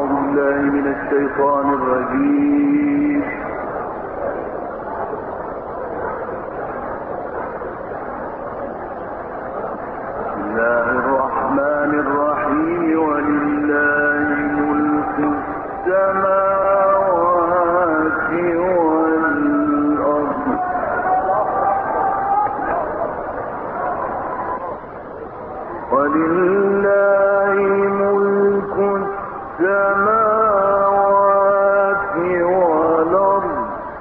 الشيطان الرجيم. بسم الله الرحمن الرحيم. ولله ملك السماوات والأرض ولله ملك السماوات والأرض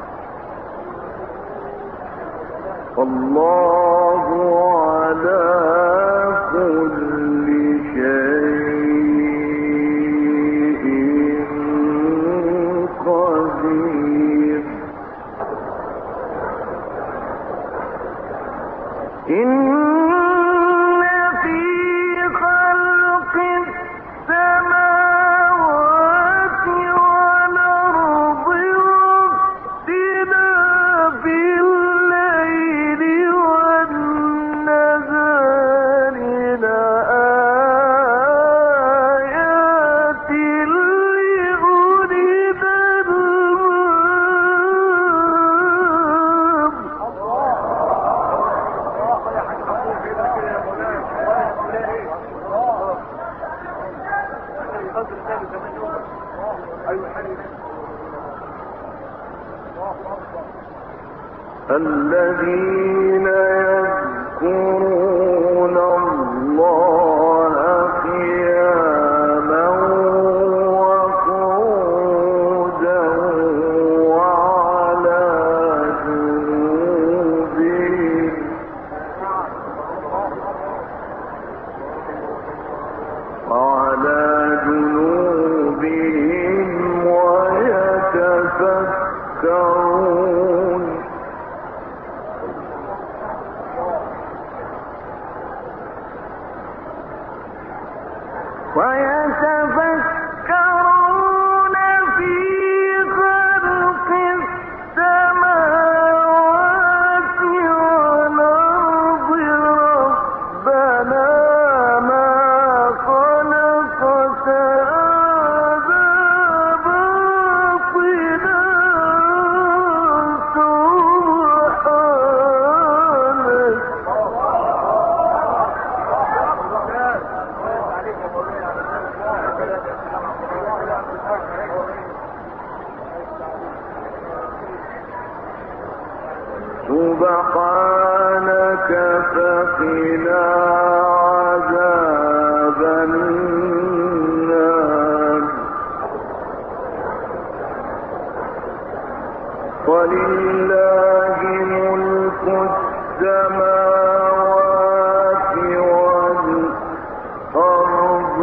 والله على كل شيء قدير. الذين يذكرون الله قياما وقعودا وعلى جنوبهم ويتفكرون. ويتفكرون في خلق السماوات والأرض ربنا ما خلقت هذا باطلا سبحانك فقنا عذاب النار. ولله ملك السماوات والأرض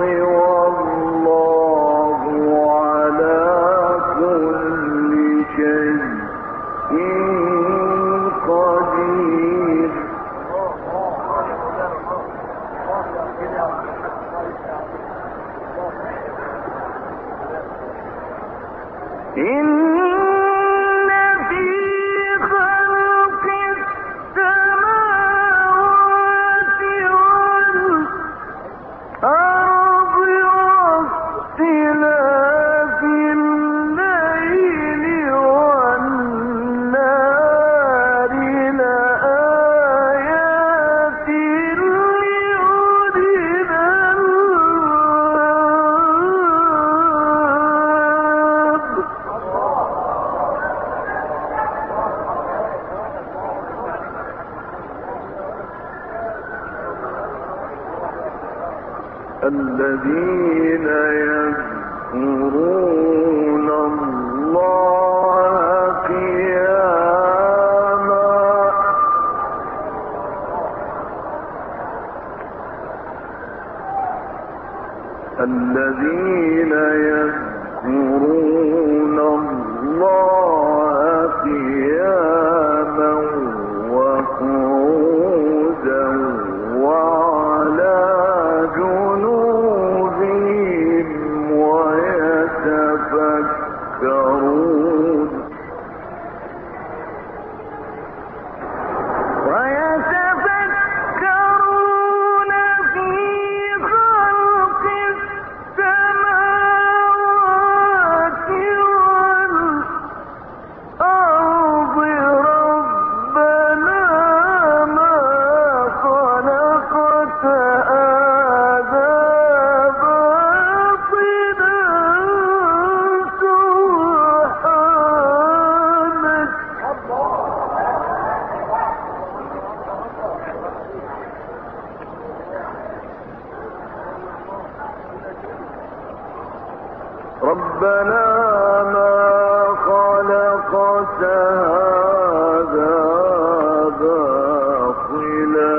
والله على كل شيء قدير. إن في خلق السماوات والأرض واختلاف الليل والنهار لآيات لأولي الألباب. الذين يذكرون الله قياما الذين يذكرون الله قياما وقعودا وعلى جنوبهم ويتفكرون. ويتفكرون في خلق السماوات ربنا ما خلقت هذا باطلا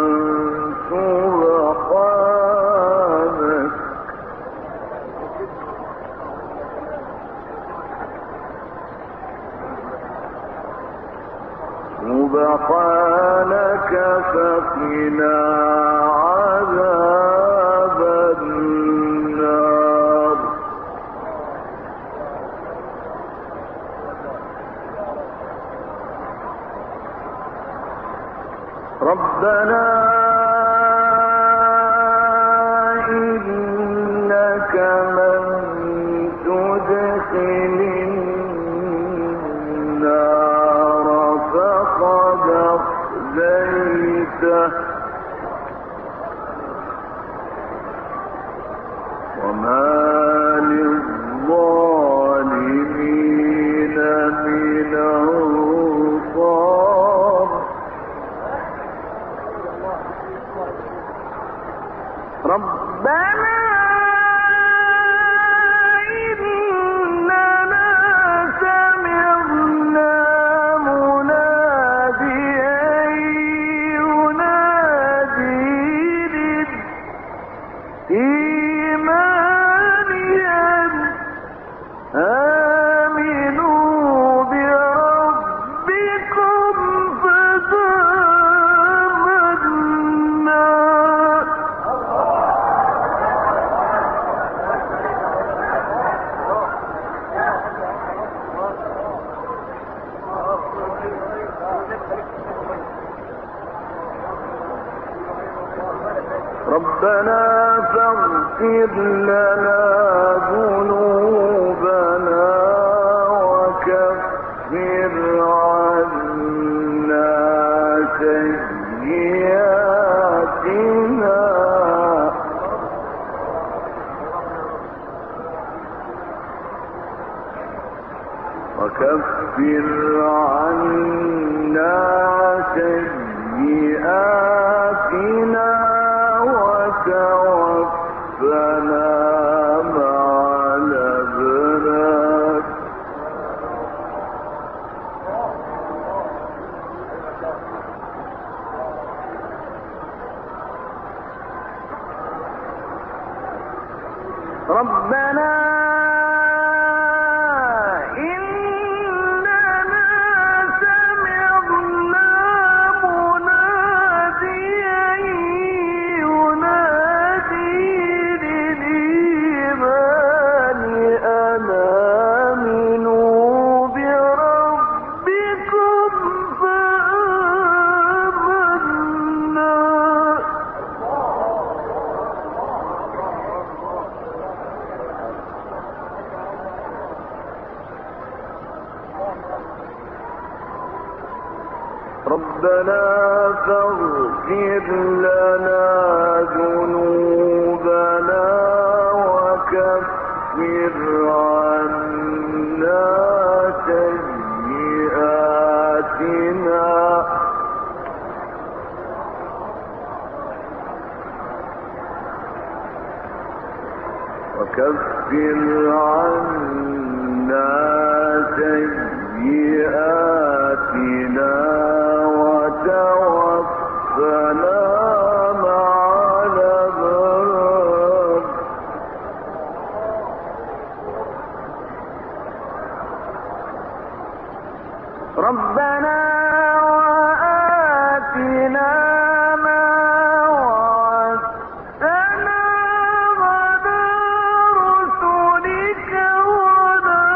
سبحانك فقنا عذاب النار ربنا إنك من تدخل النار فقد أخزيته وما للظالمين من أنصار ربنا إننا سمعنا مناديا ينادي للإيمان آمنوا بربكم فآمنا ربنا فاغفر لنا ذنوبنا وكفر عنا سيئاتنا وتوفنا مع الأبرار ربنا ربنا فاغفر لنا ذنوبنا وكفر عنا سيئاتنا وتوفنا مع الأبرار ربنا وآتنا ما وعدتنا على رسلك ولا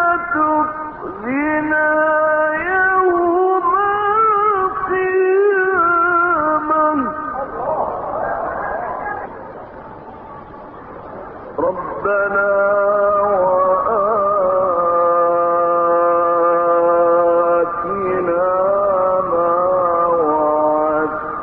تخزنا يوم القيامة ربنا وآتنا ما وعدتنا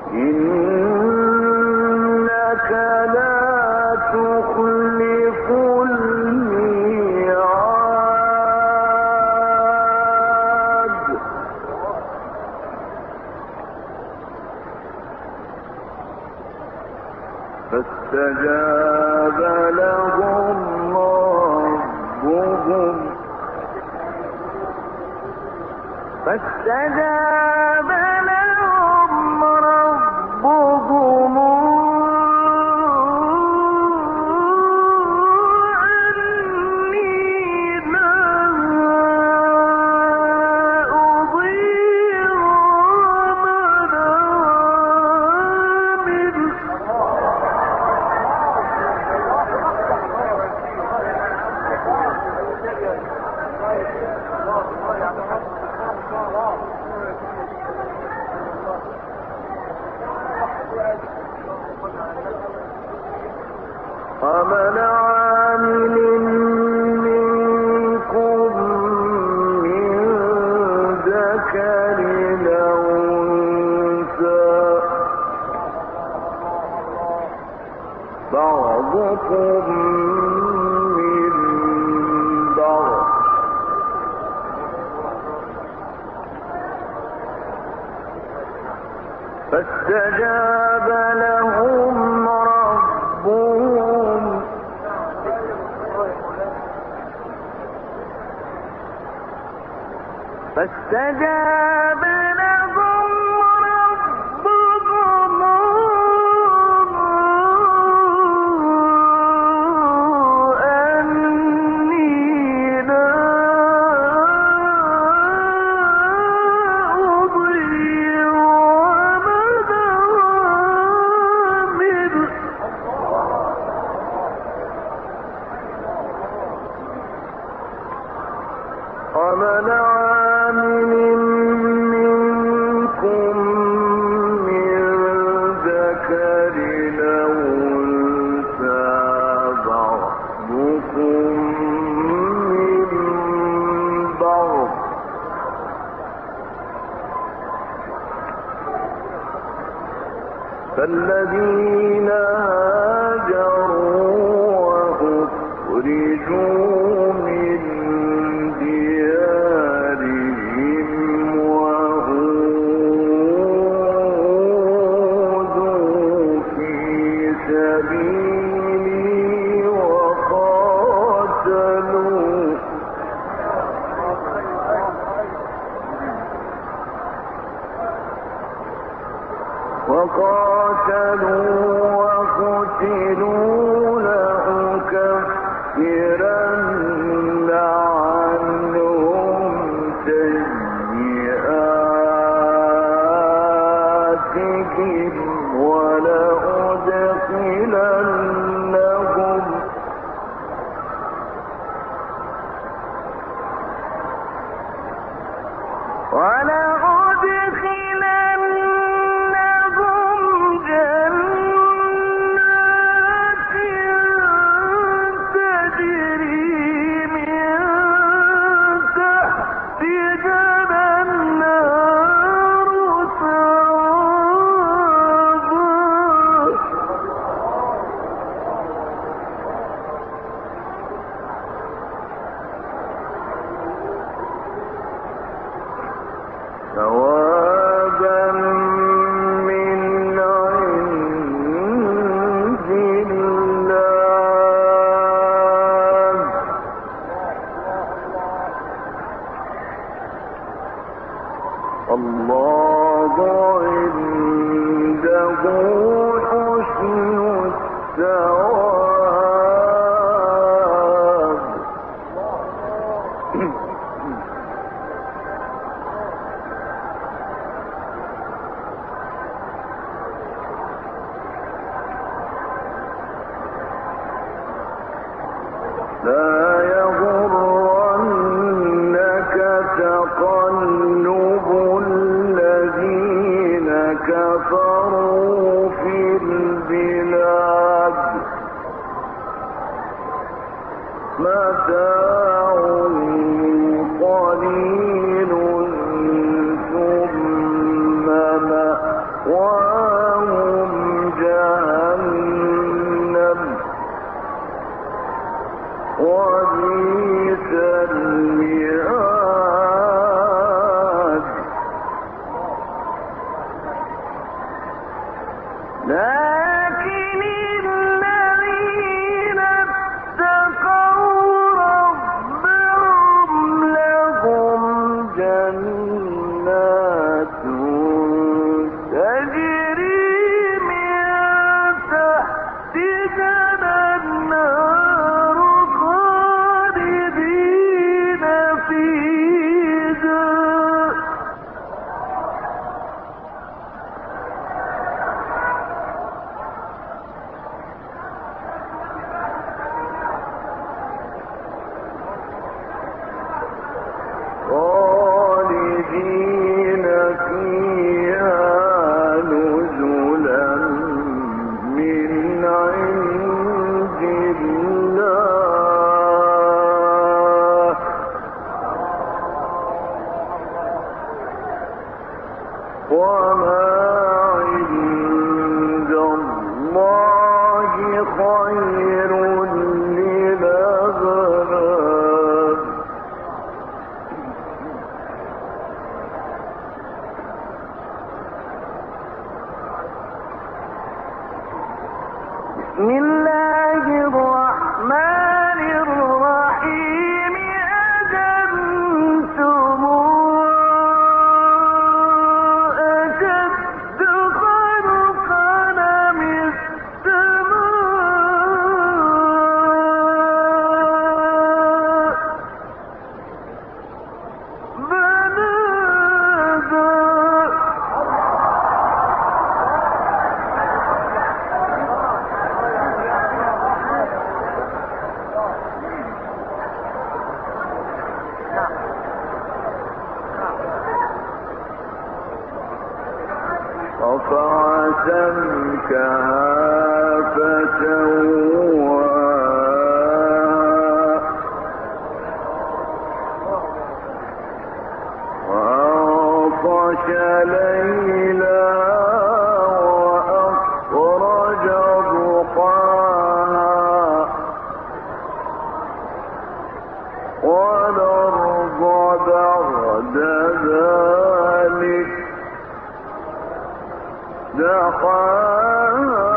إنك لا تخلف الميعاد فاستجاب لهم ربهم أني لا أضيع عمل عامل عمل عامل منكم من ذكر أو أنثى بعضكم من بعض فاستجاب لهم ربهم فاستجاب لهم ربهم أني لا أضيع عمل عامل منكم من ذكر أو أنثى بعضكم من بعض فالذين هاجروا وأخرجوا من ديارهم وأوذوا في سبيلي وقاتلوا وقتلوا لأكفرن عنهم سيئاتهم ولأدخلنهم جنات تجري من تحتها الأنهار ثوابا من عند الله الله عنده حسن الثواب لا يغرنك تقلب الذين كفروا في البلاد متاع قليل ثم مأواهم وما عند الله خير للأبرار بسم الله الرحمن الرحيم أجبتم أشد خلقا من السماء رفع سمكها فسواها وأغطش ليلها وأخرج ضحاها والأرض بعد ذلك دحاها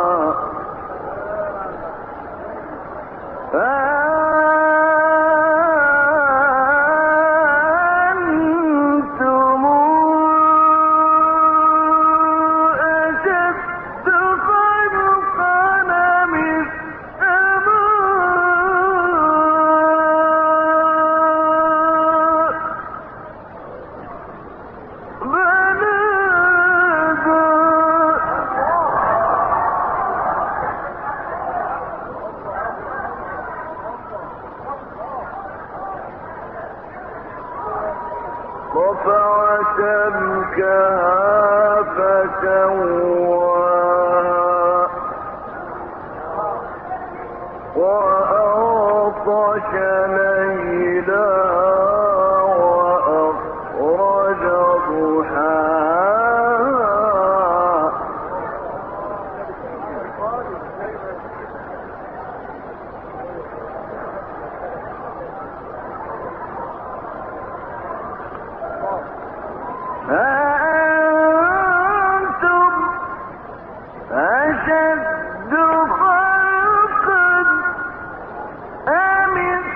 أنتم أشد خلقا من رفع سمكها فسواها وأغطش ليلها وأخرج ضحاها أأنتم أشد خلقا أم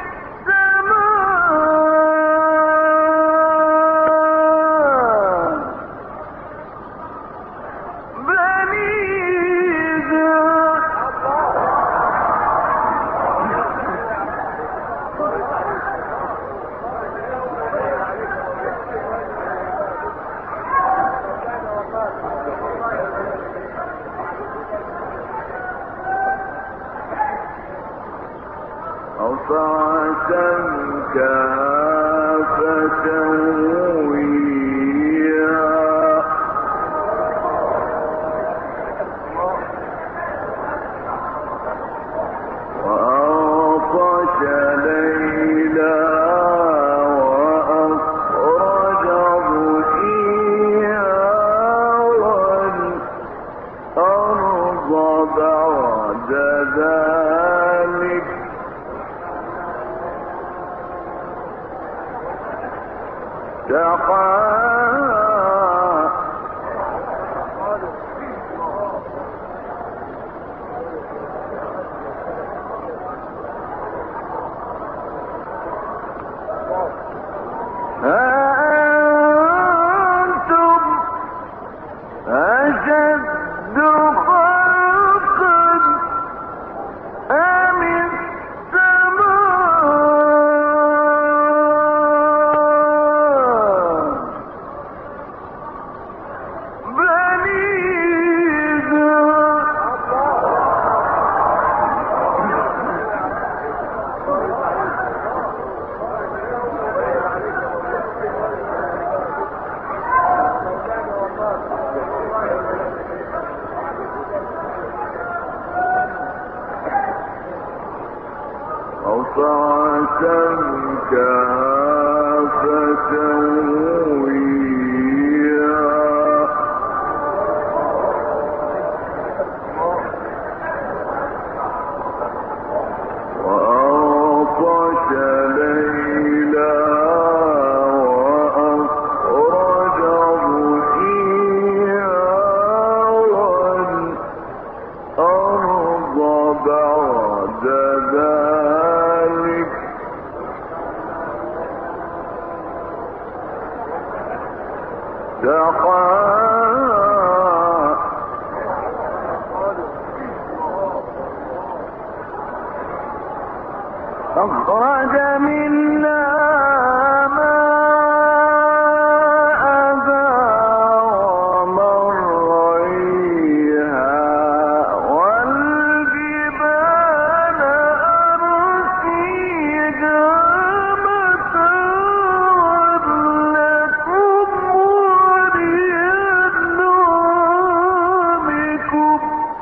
السماء رفع سمكها فسويها وأغطش ليلها وأخرج ضحيها والأرض بعد ذلك دحاها أأنتم أشد خلقا أم رفع سمكها فسويها والسحاب أخرج منها ماءها ومرعيها والجبال أرسيها متاعا لكم ولأنعامكم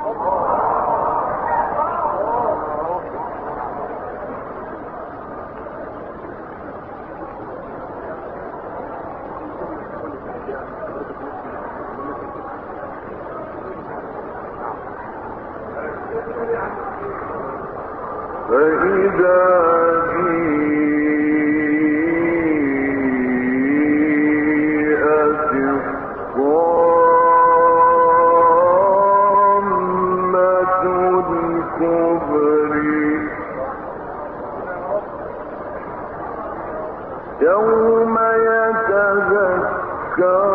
فإذا جيءت الطامة الكبرى يوم يتذكر